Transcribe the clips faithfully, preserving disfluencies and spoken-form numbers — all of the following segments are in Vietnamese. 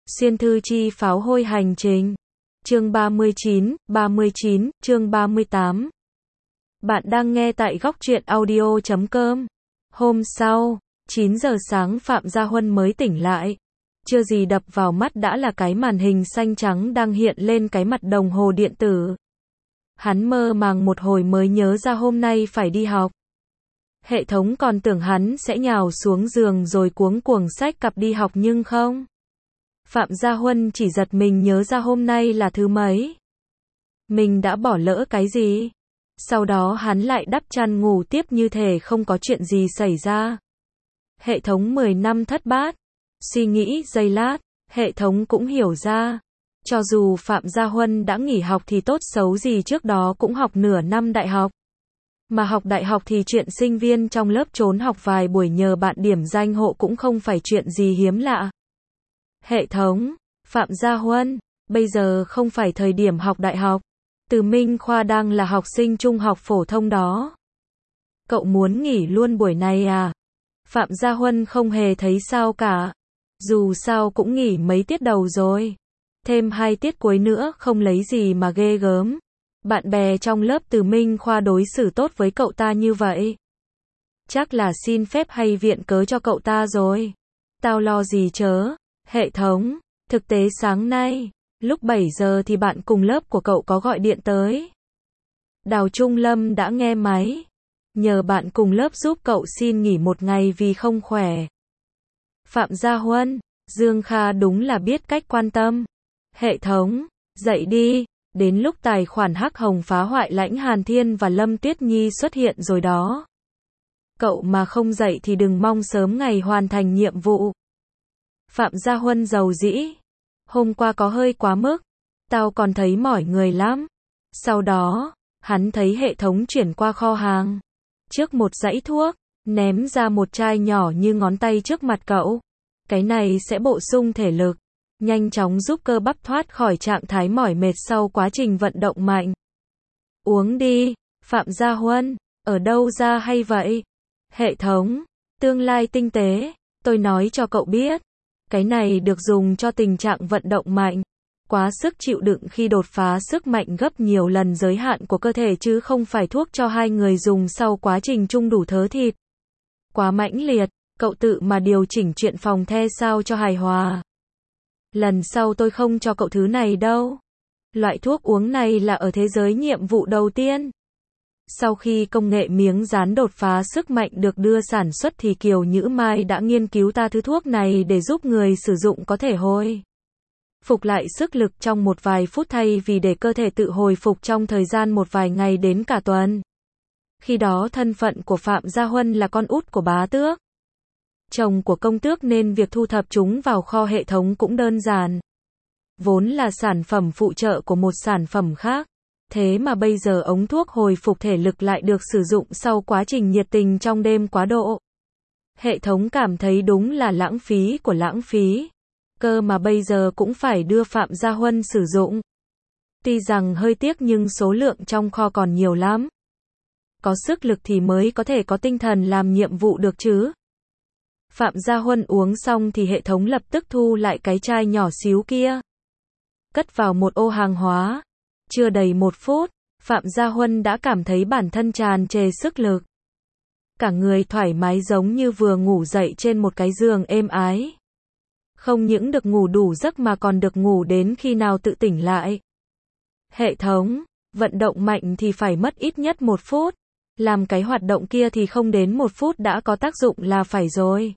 Xuyên thư chi pháo hôi hành trình. Chương ba mươi chín, ba mươi chín, chương ba mươi tám. Bạn đang nghe tại góc truyện audio chấm com. Hôm sau, chín giờ sáng Phạm Gia Huân mới tỉnh lại. Chưa gì đập vào mắt đã là cái màn hình xanh trắng đang hiện lên cái mặt đồng hồ điện tử. Hắn mơ màng một hồi mới nhớ ra hôm nay phải đi học. Hệ thống còn tưởng hắn sẽ nhào xuống giường rồi cuống cuồng xách cặp đi học nhưng không. Phạm Gia Huân chỉ giật mình nhớ ra hôm nay là thứ mấy. Mình đã bỏ lỡ cái gì? Sau đó hắn lại đắp chăn ngủ tiếp như thể không có chuyện gì xảy ra. Hệ thống mười năm thất bát. Suy nghĩ giây lát, hệ thống cũng hiểu ra. Cho dù Phạm Gia Huân đã nghỉ học thì tốt xấu gì trước đó cũng học nửa năm đại học. Mà học đại học thì chuyện sinh viên trong lớp trốn học vài buổi nhờ bạn điểm danh hộ cũng không phải chuyện gì hiếm lạ. Hệ thống, Phạm Gia Huân, bây giờ không phải thời điểm học đại học. Từ Minh Khoa đang là học sinh trung học phổ thông đó. Cậu muốn nghỉ luôn buổi này à? Phạm Gia Huân không hề thấy sao cả. Dù sao cũng nghỉ mấy tiết đầu rồi. Thêm hai tiết cuối nữa không lấy gì mà ghê gớm. Bạn bè trong lớp Từ Minh Khoa đối xử tốt với cậu ta như vậy. Chắc là xin phép hay viện cớ cho cậu ta rồi. Tao lo gì chớ. Hệ thống, thực tế sáng nay, lúc bảy giờ thì bạn cùng lớp của cậu có gọi điện tới. Đào Trung Lâm đã nghe máy. Nhờ bạn cùng lớp giúp cậu xin nghỉ một ngày vì không khỏe. Phạm Gia Huân, Dương Kha đúng là biết cách quan tâm. Hệ thống, dậy đi, đến lúc tài khoản hắc hồng phá hoại Lãnh Hàn Thiên và Lâm Tuyết Nhi xuất hiện rồi đó. Cậu mà không dậy thì đừng mong sớm ngày hoàn thành nhiệm vụ. Phạm Gia Huân giàu dĩ. Hôm qua có hơi quá mức. Tao còn thấy mỏi người lắm. Sau đó, hắn thấy hệ thống chuyển qua kho hàng. Trước một dãy thuốc, ném ra một chai nhỏ như ngón tay trước mặt cậu. Cái này sẽ bổ sung thể lực. Nhanh chóng giúp cơ bắp thoát khỏi trạng thái mỏi mệt sau quá trình vận động mạnh. Uống đi, Phạm Gia Huân. Ở đâu ra hay vậy? Hệ thống, tương lai tinh tế. Tôi nói cho cậu biết. Cái này được dùng cho tình trạng vận động mạnh, quá sức chịu đựng khi đột phá sức mạnh gấp nhiều lần giới hạn của cơ thể chứ không phải thuốc cho hai người dùng sau quá trình chung đủ thớ thịt. Quá mãnh liệt, cậu tự mà điều chỉnh chuyện phòng the sao cho hài hòa. Lần sau tôi không cho cậu thứ này đâu. Loại thuốc uống này là ở thế giới nhiệm vụ đầu tiên. Sau khi công nghệ miếng dán đột phá sức mạnh được đưa sản xuất thì Kiều Nhữ Mai đã nghiên cứu ra thứ thuốc này để giúp người sử dụng có thể hồi phục lại sức lực trong một vài phút thay vì để cơ thể tự hồi phục trong thời gian một vài ngày đến cả tuần. Khi đó thân phận của Phạm Gia Huân là con út của bá tước, chồng của công tước nên việc thu thập chúng vào kho hệ thống cũng đơn giản. Vốn là sản phẩm phụ trợ của một sản phẩm khác. Thế mà bây giờ ống thuốc hồi phục thể lực lại được sử dụng sau quá trình nhiệt tình trong đêm quá độ. Hệ thống cảm thấy đúng là lãng phí của lãng phí. Cơ mà bây giờ cũng phải đưa Phạm Gia Huân sử dụng. Tuy rằng hơi tiếc nhưng số lượng trong kho còn nhiều lắm. Có sức lực thì mới có thể có tinh thần làm nhiệm vụ được chứ. Phạm Gia Huân uống xong thì hệ thống lập tức thu lại cái chai nhỏ xíu kia. Cất vào một ô hàng hóa. Chưa đầy một phút, Phạm Gia Huân đã cảm thấy bản thân tràn trề sức lực. Cả người thoải mái giống như vừa ngủ dậy trên một cái giường êm ái. Không những được ngủ đủ giấc mà còn được ngủ đến khi nào tự tỉnh lại. Hệ thống, vận động mạnh thì phải mất ít nhất một phút. Làm cái hoạt động kia thì không đến một phút đã có tác dụng là phải rồi.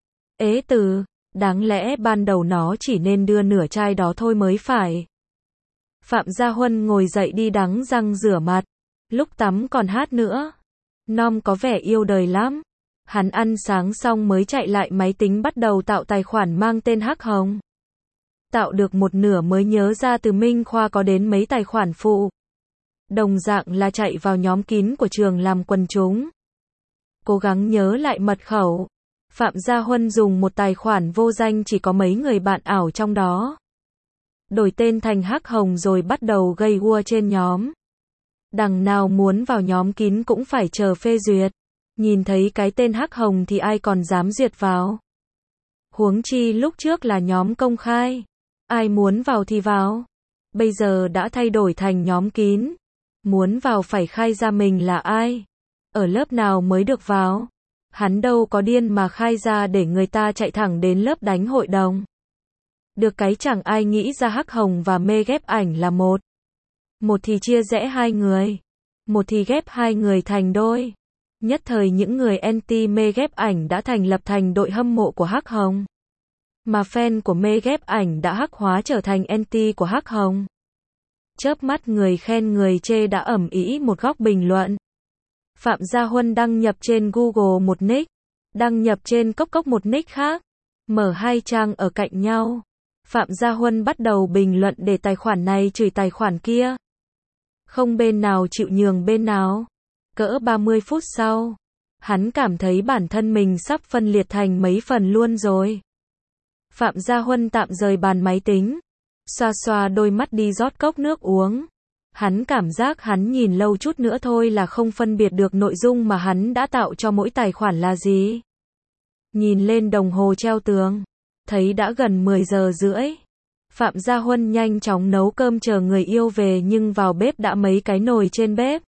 Ế từ, đáng lẽ ban đầu nó chỉ nên đưa nửa chai đó thôi mới phải. Phạm Gia Huân ngồi dậy đi đánh răng rửa mặt. Lúc tắm còn hát nữa. Nom có vẻ yêu đời lắm. Hắn ăn sáng xong mới chạy lại máy tính bắt đầu tạo tài khoản mang tên Hắc Hồng. Tạo được một nửa mới nhớ ra Từ Minh Khoa có đến mấy tài khoản phụ. Đồng dạng là chạy vào nhóm kín của trường làm quần chúng. Cố gắng nhớ lại mật khẩu. Phạm Gia Huân dùng một tài khoản vô danh chỉ có mấy người bạn ảo trong đó. Đổi tên thành Hắc Hồng rồi bắt đầu gây gua trên nhóm. Đằng nào muốn vào nhóm kín cũng phải chờ phê duyệt. Nhìn thấy cái tên Hắc Hồng thì ai còn dám duyệt vào. Huống chi lúc trước là nhóm công khai. Ai muốn vào thì vào. Bây giờ đã thay đổi thành nhóm kín. Muốn vào phải khai ra mình là ai. Ở lớp nào mới được vào. Hắn đâu có điên mà khai ra để người ta chạy thẳng đến lớp đánh hội đồng. Được cái chẳng ai nghĩ ra Hắc Hồng và Mê ghép ảnh là một. Một thì chia rẽ hai người. Một thì ghép hai người thành đôi. Nhất thời những người anti Mê ghép ảnh đã thành lập thành đội hâm mộ của Hắc Hồng. Mà fan của Mê ghép ảnh đã hắc hóa trở thành anti của Hắc Hồng. Chớp mắt người khen người chê đã ầm ĩ một góc bình luận. Phạm Gia Huân đăng nhập trên Google một nick, đăng nhập trên Cốc Cốc một nick khác, mở hai trang ở cạnh nhau. Phạm Gia Huân bắt đầu bình luận để tài khoản này chửi tài khoản kia. Không bên nào chịu nhường bên nào. Cỡ ba mươi phút sau, hắn cảm thấy bản thân mình sắp phân liệt thành mấy phần luôn rồi. Phạm Gia Huân tạm rời bàn máy tính, xoa xoa đôi mắt đi rót cốc nước uống. Hắn cảm giác hắn nhìn lâu chút nữa thôi là không phân biệt được nội dung mà hắn đã tạo cho mỗi tài khoản là gì. Nhìn lên đồng hồ treo tường, thấy đã gần mười giờ rưỡi. Phạm Gia Huân nhanh chóng nấu cơm chờ người yêu về nhưng vào bếp đã mấy cái nồi trên bếp.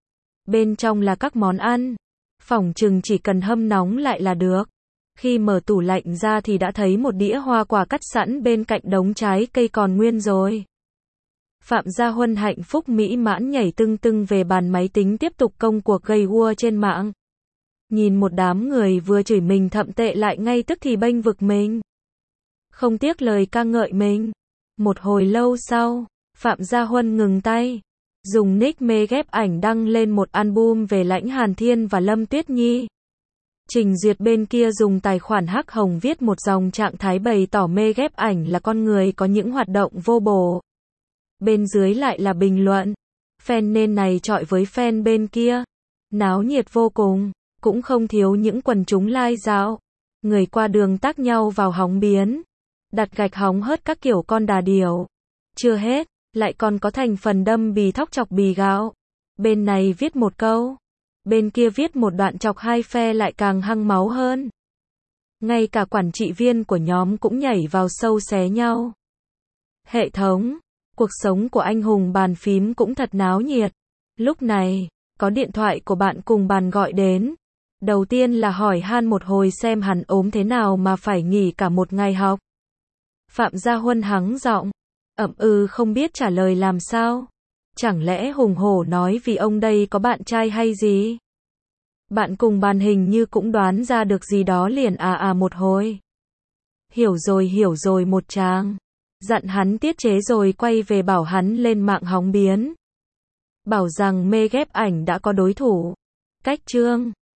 Bên trong là các món ăn. Phỏng chừng chỉ cần hâm nóng lại là được. Khi mở tủ lạnh ra thì đã thấy một đĩa hoa quả cắt sẵn bên cạnh đống trái cây còn nguyên rồi. Phạm Gia Huân hạnh phúc mỹ mãn nhảy tưng tưng về bàn máy tính tiếp tục công cuộc gây gua trên mạng. Nhìn một đám người vừa chửi mình thậm tệ lại ngay tức thì bênh vực mình. Không tiếc lời ca ngợi mình. Một hồi lâu sau, Phạm Gia Huân ngừng tay. Dùng nick Mê ghép ảnh đăng lên một album về Lãnh Hàn Thiên và Lâm Tuyết Nhi. Trình Duyệt bên kia dùng tài khoản Hắc Hồng viết một dòng trạng thái bày tỏ Mê ghép ảnh là con người có những hoạt động vô bổ. Bên dưới lại là bình luận. Fan nên này chọi với fan bên kia. Náo nhiệt vô cùng. Cũng không thiếu những quần chúng lai dạo. Người qua đường tác nhau vào hóng biến. Đặt gạch hóng hớt các kiểu con đà điểu. Chưa hết, lại còn có thành phần đâm bì thóc chọc bì gạo. Bên này viết một câu. Bên kia viết một đoạn chọc hai phe lại càng hăng máu hơn. Ngay cả quản trị viên của nhóm cũng nhảy vào sâu xé nhau. Hệ thống. Cuộc sống của anh hùng bàn phím cũng thật náo nhiệt. Lúc này, có điện thoại của bạn cùng bàn gọi đến. Đầu tiên là hỏi han một hồi xem hắn ốm thế nào mà phải nghỉ cả một ngày học. Phạm Gia Huân hắng giọng. Ậm ừ không biết trả lời làm sao. Chẳng lẽ hùng hổ nói vì ông đây có bạn trai hay gì? Bạn cùng bàn hình như cũng đoán ra được gì đó liền à à một hồi. Hiểu rồi hiểu rồi một tràng. Dặn hắn tiết chế rồi quay về bảo hắn lên mạng hóng biến. Bảo rằng Mê ghép ảnh đã có đối thủ. Cách chương